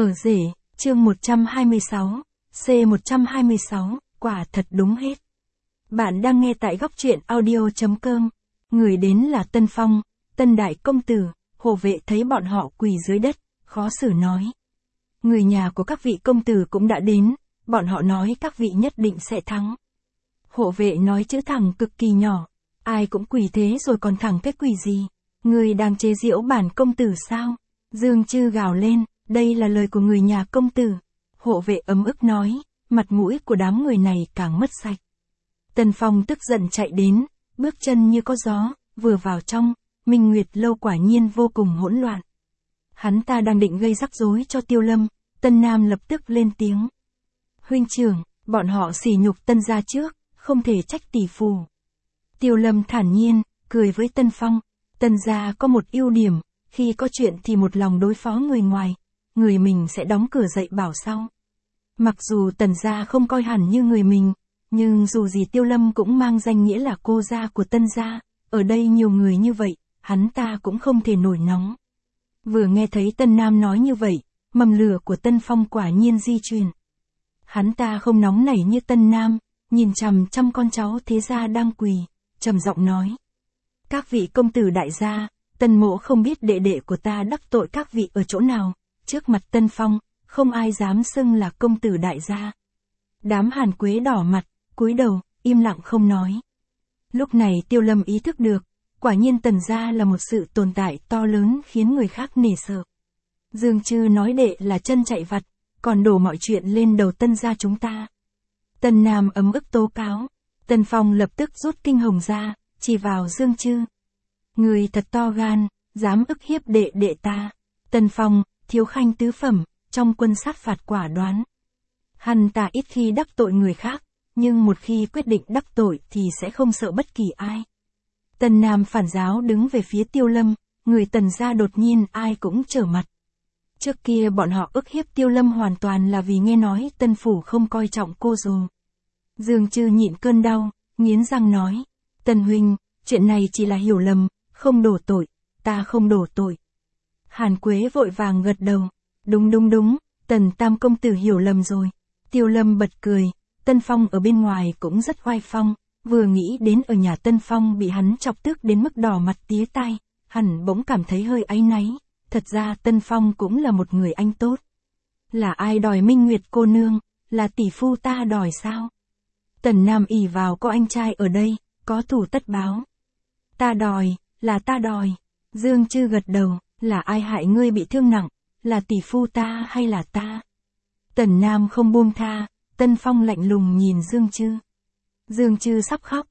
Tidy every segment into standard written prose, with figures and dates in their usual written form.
Ở rể, chương 126, C126, quả thật đúng hết. Bạn đang nghe tại góc truyện audio.com. Người đến là Tân Phong, Tân Đại Công Tử. Hộ vệ thấy bọn họ quỳ dưới đất, khó xử nói. Người nhà của các vị công tử cũng đã đến, bọn họ nói các vị nhất định sẽ thắng. Hộ vệ nói chữ thẳng cực kỳ nhỏ, ai cũng quỳ thế rồi còn thẳng cái quỳ gì? Người đang chế giễu bản công tử sao? Dương Chư gào lên, đây là lời của người nhà công tử. Hộ vệ ấm ức nói, mặt mũi của đám người này càng mất sạch. Tân Phong tức giận chạy đến, bước chân như có gió, vừa vào trong, Minh Nguyệt lâu quả nhiên vô cùng hỗn loạn. Hắn ta đang định gây rắc rối cho Tiêu Lâm, Tân Nam lập tức lên tiếng. Huynh trưởng, bọn họ sỉ nhục Tân gia trước, không thể trách tỷ phù. Tiêu Lâm thản nhiên, cười với Tân Phong, Tân gia có một ưu điểm, khi có chuyện thì một lòng đối phó người ngoài, người mình sẽ đóng cửa dậy bảo sau. Mặc dù Tần gia không coi hẳn như người mình, nhưng dù gì Tiêu Lâm cũng mang danh nghĩa là cô gia của Tân gia, ở đây nhiều người như vậy, hắn ta cũng không thể nổi nóng. Vừa nghe thấy Tân Nam nói như vậy, mầm lửa của Tân Phong quả nhiên di chuyển. Hắn ta không nóng nảy như Tân Nam, nhìn chằm chằm con cháu thế gia đang quỳ, trầm giọng nói. Các vị công tử đại gia, Tân mỗ không biết đệ đệ của ta đắc tội các vị ở chỗ nào, trước mặt Tân Phong, không ai dám xưng là công tử đại gia. Đám Hàn Quế đỏ mặt, cúi đầu, im lặng không nói. Lúc này Tiêu Lâm ý thức được, quả nhiên Tần gia là một sự tồn tại to lớn khiến người khác nể sợ. Dương Chư nói đệ là chân chạy vặt, còn đổ mọi chuyện lên đầu Tân gia chúng ta. Tân Nam ấm ức tố cáo, Tân Phong lập tức rút kinh hồng ra, chỉ vào Dương Chư. Người thật to gan, dám ức hiếp đệ đệ ta. Tân Phong, thiếu khanh tứ phẩm, trong quân sát phạt quả đoán. Hắn ta ít khi đắc tội người khác, nhưng một khi quyết định đắc tội thì sẽ không sợ bất kỳ ai. Tân Nam phản giáo đứng về phía Tiêu Lâm, người Tần gia đột nhiên ai cũng trở mặt. Trước kia bọn họ ức hiếp Tiêu Lâm hoàn toàn là vì nghe nói Tân phủ không coi trọng cô dù. Dương Chư nhịn cơn đau, nghiến răng nói, Tần huynh, chuyện này chỉ là hiểu lầm, không đổ tội, ta không đổ tội. Hàn Quế vội vàng gật đầu, đúng, Tần tam công tử hiểu lầm rồi. Tiêu Lâm bật cười, Tân Phong ở bên ngoài cũng rất oai phong, vừa nghĩ đến ở nhà Tân Phong bị hắn chọc tức đến mức đỏ mặt tía tai, hẳn bỗng cảm thấy hơi áy náy, thật ra Tân Phong cũng là một người anh tốt. Là ai đòi Minh Nguyệt cô nương, là tỷ phu ta đòi sao? Tần Nam ỷ vào có anh trai ở đây, có thủ tất báo. Ta đòi, là ta đòi. Dương Chư gật đầu, là ai hại ngươi bị thương nặng, là tỷ phu ta hay là ta? Tần Nam không buông tha, Tân Phong lạnh lùng nhìn Dương Chư. Dương Chư sắp khóc,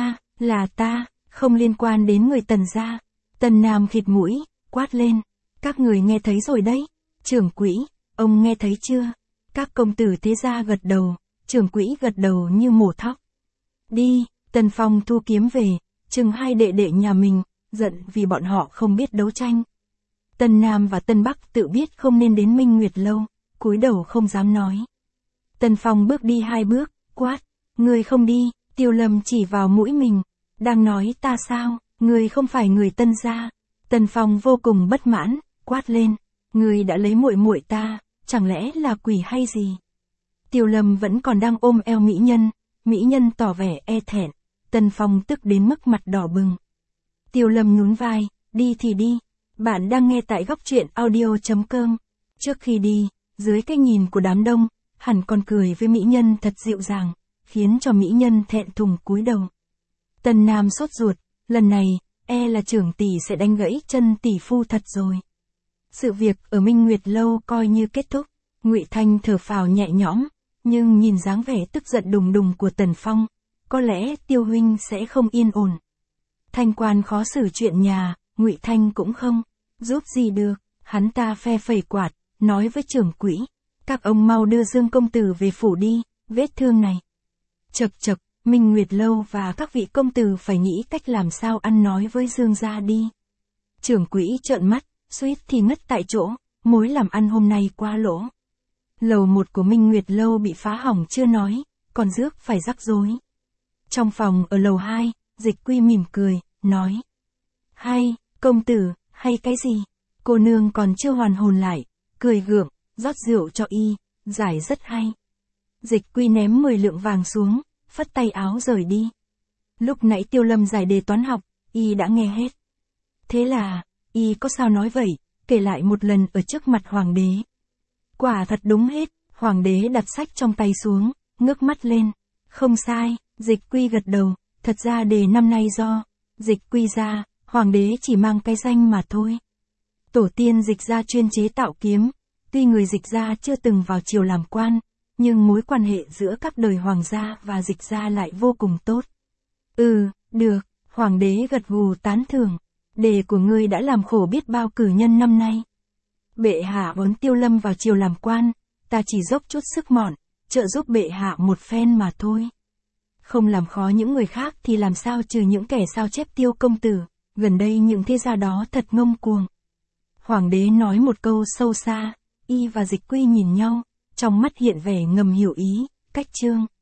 là ta, không liên quan đến người Tần gia. Tần Nam khịt mũi, quát lên, các người nghe thấy rồi đấy. Trưởng quỹ, ông nghe thấy chưa? Các công tử thế gia gật đầu, trưởng quỹ gật đầu như mổ thóc. Đi, Tần Phong thu kiếm về, chừng hai đệ đệ nhà mình, giận vì bọn họ không biết đấu tranh. Tân Nam và Tân Bắc tự biết không nên đến Minh Nguyệt lâu, cúi đầu không dám nói. Tần Phong bước đi hai bước, quát, người không đi. Tiêu Lâm chỉ vào mũi mình, đang nói ta sao, người không phải người Tân gia. Tần Phong vô cùng bất mãn, quát lên, người đã lấy muội muội ta, chẳng lẽ là quỷ hay gì? Tiêu Lâm vẫn còn đang ôm eo mỹ nhân tỏ vẻ e thẹn, Tần Phong tức đến mức mặt đỏ bừng. Tiêu Lâm nhún vai, đi thì đi, bạn đang nghe tại góc truyện audio.com. Trước khi đi, dưới cái nhìn của đám đông, hẳn còn cười với mỹ nhân thật dịu dàng, khiến cho mỹ nhân thẹn thùng cúi đầu. Tần Nam sốt ruột, lần này, e là trưởng tỷ sẽ đánh gãy chân tỷ phu thật rồi. Sự việc ở Minh Nguyệt lâu coi như kết thúc, Ngụy Thanh thở phào nhẹ nhõm, nhưng nhìn dáng vẻ tức giận đùng đùng của Tần Phong, có lẽ Tiêu huynh sẽ không yên ổn. Thanh quan khó xử chuyện nhà, Ngụy Thanh cũng không giúp gì được, hắn ta phe phẩy quạt, nói với trưởng quỹ, các ông mau đưa Dương công tử về phủ đi, vết thương này. Chậc, Minh Nguyệt lâu và các vị công tử phải nghĩ cách làm sao ăn nói với Dương gia đi. Trưởng quỹ trợn mắt, suýt thì ngất tại chỗ, mối làm ăn hôm nay quá lỗ. Lầu 1 của Minh Nguyệt lâu bị phá hỏng chưa nói, còn rước phải rắc rối. Trong phòng ở lầu 2, Dịch Quy mỉm cười, nói. Hay, công tử, hay cái gì? Cô nương còn chưa hoàn hồn lại, cười gượng, rót rượu cho y, giải rất hay. Dịch Quy ném 10 lượng vàng xuống, phất tay áo rời đi. Lúc nãy Tiêu Lâm giải đề toán học, y đã nghe hết. Thế là, y có sao nói vậy, kể lại một lần ở trước mặt hoàng đế. Quả thật đúng hết, hoàng đế đặt sách trong tay xuống, ngước mắt lên. Không sai, Dịch Quy gật đầu, thật ra đề năm nay do Dịch Quy ra, hoàng đế chỉ mang cái danh mà thôi. Tổ tiên Dịch gia chuyên chế tạo kiếm, tuy người Dịch gia chưa từng vào triều làm quan, nhưng mối quan hệ giữa các đời hoàng gia và Dịch gia lại vô cùng tốt. Được, hoàng đế gật gù tán thưởng. Đề của ngươi đã làm khổ biết bao cử nhân năm nay. Bệ hạ muốn Tiêu Lâm vào triều làm quan, ta chỉ dốc chút sức mọn, trợ giúp bệ hạ một phen mà thôi. Không làm khó những người khác thì làm sao trừ những kẻ sao chép Tiêu công tử, gần đây những thế gia đó thật ngông cuồng. Hoàng đế nói một câu sâu xa, y và Dịch Quy nhìn nhau, trong mắt hiện vẻ ngầm hiểu ý, cách chương.